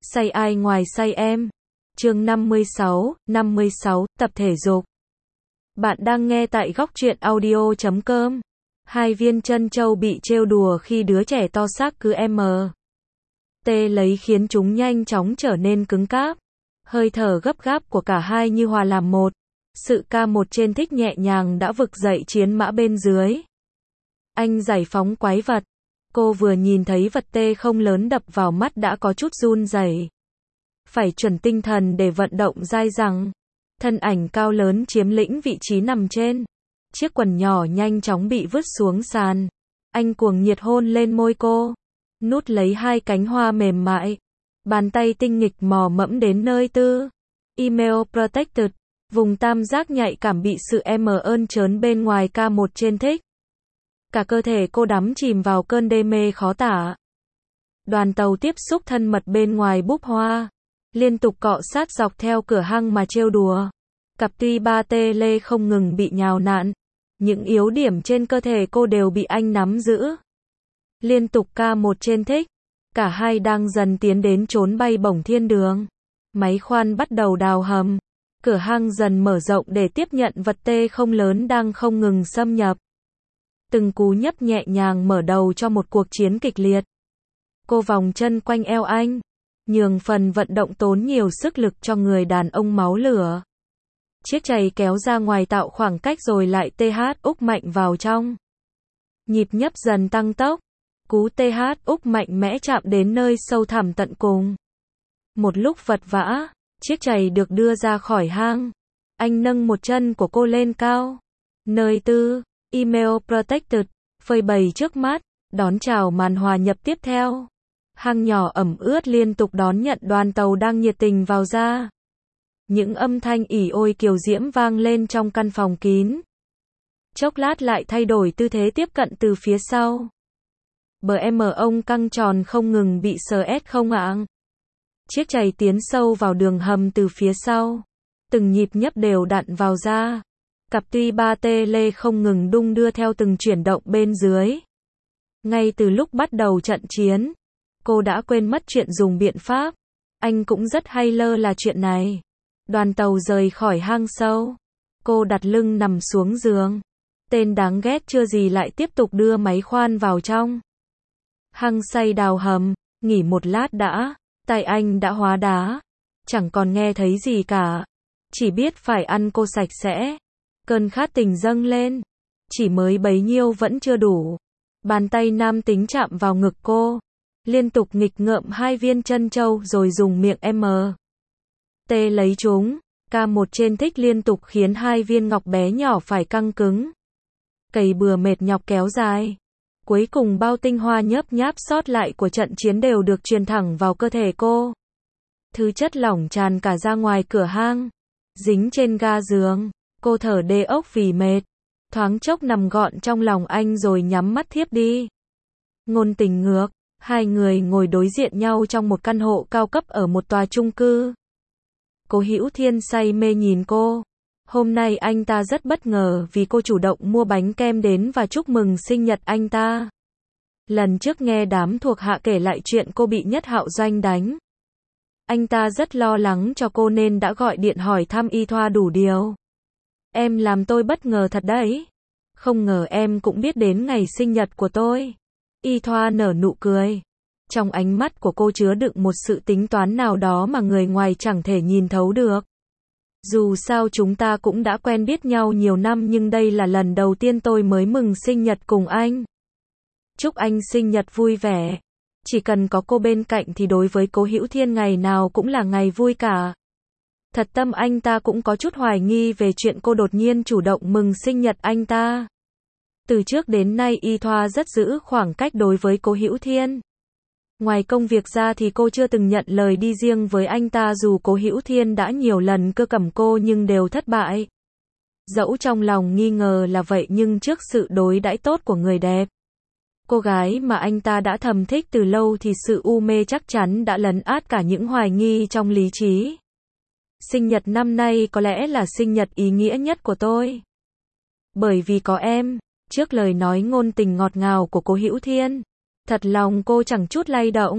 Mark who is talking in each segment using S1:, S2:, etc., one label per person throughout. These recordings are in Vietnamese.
S1: Say ai ngoài say em. Chương 56, tập thể dục. Bạn đang nghe tại góc truyện audio.com. Hai viên chân châu bị trêu đùa khi đứa trẻ to xác cứ lấy khiến chúng nhanh chóng trở nên cứng cáp. Hơi thở gấp gáp của cả hai như hòa làm một. Sự ca một trên thích nhẹ nhàng đã vực dậy chiến mã bên dưới. Anh giải phóng quái vật. Cô vừa nhìn thấy vật tê không lớn đập vào mắt đã có chút run rẩy. Phải chuẩn tinh thần để vận động dai dẳng. Thân ảnh cao lớn chiếm lĩnh vị trí nằm trên. Chiếc quần nhỏ nhanh chóng bị vứt xuống sàn. Anh cuồng nhiệt hôn lên môi cô. Nút lấy hai cánh hoa mềm mại. Bàn tay tinh nghịch mò mẫm đến nơi email protected. Vùng tam giác nhạy cảm bị sự ơn trớn bên ngoài ca một trên thích. Cả cơ thể cô đắm chìm vào cơn đê mê khó tả. Đoàn tàu tiếp xúc thân mật bên ngoài búp hoa. Liên tục cọ sát dọc theo cửa hang mà trêu đùa. Cặp tuy ba tê lê không ngừng bị nhào nặn. Những yếu điểm trên cơ thể cô đều bị anh nắm giữ. Liên tục ca một trên thích. Cả hai đang dần tiến đến chốn bay bổng thiên đường. Máy khoan bắt đầu đào hầm. Cửa hang dần mở rộng để tiếp nhận vật tê không lớn đang không ngừng xâm nhập. Từng cú nhấp nhẹ nhàng mở đầu cho một cuộc chiến kịch liệt. Cô vòng chân quanh eo anh. Nhường phần vận động tốn nhiều sức lực cho người đàn ông máu lửa. Chiếc giày kéo ra ngoài tạo khoảng cách rồi lại úc mạnh vào trong. Nhịp nhấp dần tăng tốc. Cú úc mạnh mẽ chạm đến nơi sâu thẳm tận cùng. Một lúc vật vã, chiếc giày được đưa ra khỏi hang. Anh nâng một chân của cô lên cao. Nơi email protected, phơi bày trước mắt, đón chào màn hòa nhập tiếp theo. Hang nhỏ ẩm ướt liên tục đón nhận đoàn tàu đang nhiệt tình vào ra. Những âm thanh ỉ ôi kiều diễm vang lên trong căn phòng kín. Chốc lát lại thay đổi tư thế tiếp cận từ phía sau. Ông căng tròn không ngừng bị không ạng. Chiếc giày tiến sâu vào đường hầm từ phía sau. Từng nhịp nhấp đều đặn vào da. Cặp tuy ba tê lê không ngừng đung đưa theo từng chuyển động bên dưới. Ngay từ lúc bắt đầu trận chiến, cô đã quên mất chuyện dùng biện pháp. Anh cũng rất hay lơ là chuyện này. Đoàn tàu rời khỏi hang sâu. Cô đặt lưng nằm xuống giường. Tên đáng ghét chưa gì lại tiếp tục đưa máy khoan vào trong. Hăng say đào hầm, nghỉ một lát đã. Tai anh đã hóa đá. Chẳng còn nghe thấy gì cả. Chỉ biết phải ăn cô sạch sẽ. Cơn khát tình dâng lên. Chỉ mới bấy nhiêu vẫn chưa đủ. Bàn tay nam tính chạm vào ngực cô. Liên tục nghịch ngợm hai viên chân châu rồi dùng miệng lấy chúng. Ca một trên thích liên tục khiến hai viên ngọc bé nhỏ phải căng cứng. Cày bừa mệt nhọc kéo dài. Cuối cùng bao tinh hoa nhớp nháp sót lại của trận chiến đều được truyền thẳng vào cơ thể cô. Thứ chất lỏng tràn cả ra ngoài cửa hang. Dính trên ga giường. Cô thở đê ốc vì mệt. Thoáng chốc nằm gọn trong lòng anh rồi nhắm mắt thiếp đi. Ngôn tình ngược. Hai người ngồi đối diện nhau trong một căn hộ cao cấp ở một tòa chung cư. Cố Hữu Thiên say mê nhìn cô. Hôm nay anh ta rất bất ngờ vì cô chủ động mua bánh kem đến và chúc mừng sinh nhật anh ta. Lần trước nghe đám thuộc hạ kể lại chuyện cô bị Nhất Hạo Doanh đánh. Anh ta rất lo lắng cho cô nên đã gọi điện hỏi thăm Y Thoa đủ điều. Em làm tôi bất ngờ thật đấy. Không ngờ em cũng biết đến ngày sinh nhật của tôi. Y Thoa nở nụ cười. Trong ánh mắt của cô chứa đựng một sự tính toán nào đó mà người ngoài chẳng thể nhìn thấu được. Dù sao chúng ta cũng đã quen biết nhau nhiều năm nhưng đây là lần đầu tiên tôi mới mừng sinh nhật cùng anh. Chúc anh sinh nhật vui vẻ. Chỉ cần có cô bên cạnh thì đối với Cố Hữu Thiên ngày nào cũng là ngày vui cả. Thật tâm anh ta cũng có chút hoài nghi về chuyện cô đột nhiên chủ động mừng sinh nhật anh ta. Từ trước đến nay Y Thoa rất giữ khoảng cách đối với Cố Hữu Thiên. Ngoài công việc ra thì cô chưa từng nhận lời đi riêng với anh ta dù Cố Hữu Thiên đã nhiều lần cưa cẩm cô nhưng đều thất bại. Dẫu trong lòng nghi ngờ là vậy nhưng trước sự đối đãi tốt của người đẹp, cô gái mà anh ta đã thầm thích từ lâu thì sự u mê chắc chắn đã lấn át cả những hoài nghi trong lý trí. Sinh nhật năm nay có lẽ là sinh nhật ý nghĩa nhất của tôi. Bởi vì có em. Trước lời nói ngôn tình ngọt ngào của Cố Hữu Thiên, thật lòng cô chẳng chút lay động.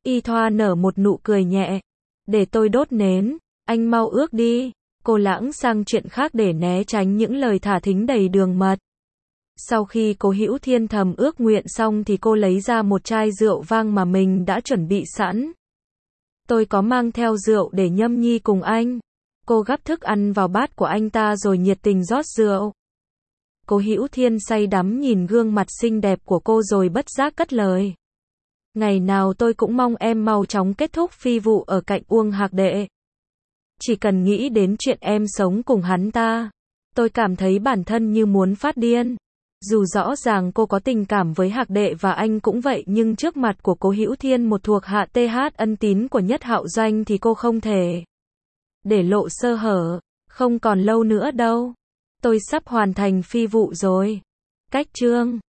S1: Y Thoa nở một nụ cười nhẹ. Để tôi đốt nến, anh mau ước đi. Cô lãng sang chuyện khác để né tránh những lời thả thính đầy đường mật. Sau khi Cố Hữu Thiên thầm ước nguyện xong thì cô lấy ra một chai rượu vang mà mình đã chuẩn bị sẵn. Tôi có mang theo rượu để nhâm nhi cùng anh. Cô gắp thức ăn vào bát của anh ta rồi nhiệt tình rót rượu. Cố Hữu Thiên say đắm nhìn gương mặt xinh đẹp của cô rồi bất giác cất lời. Ngày nào tôi cũng mong em mau chóng kết thúc phi vụ ở cạnh Uông Hạc Đệ. Chỉ cần nghĩ đến chuyện em sống cùng hắn ta, tôi cảm thấy bản thân như muốn phát điên. Dù rõ ràng cô có tình cảm với Hạc Đệ và anh cũng vậy, nhưng trước mặt của Cố Hữu Thiên, một thuộc hạ TH ân tín của Nhất Hạo Doanh, thì cô không thể để lộ sơ hở. Không còn lâu nữa đâu. Tôi sắp hoàn thành phi vụ rồi. Cách chương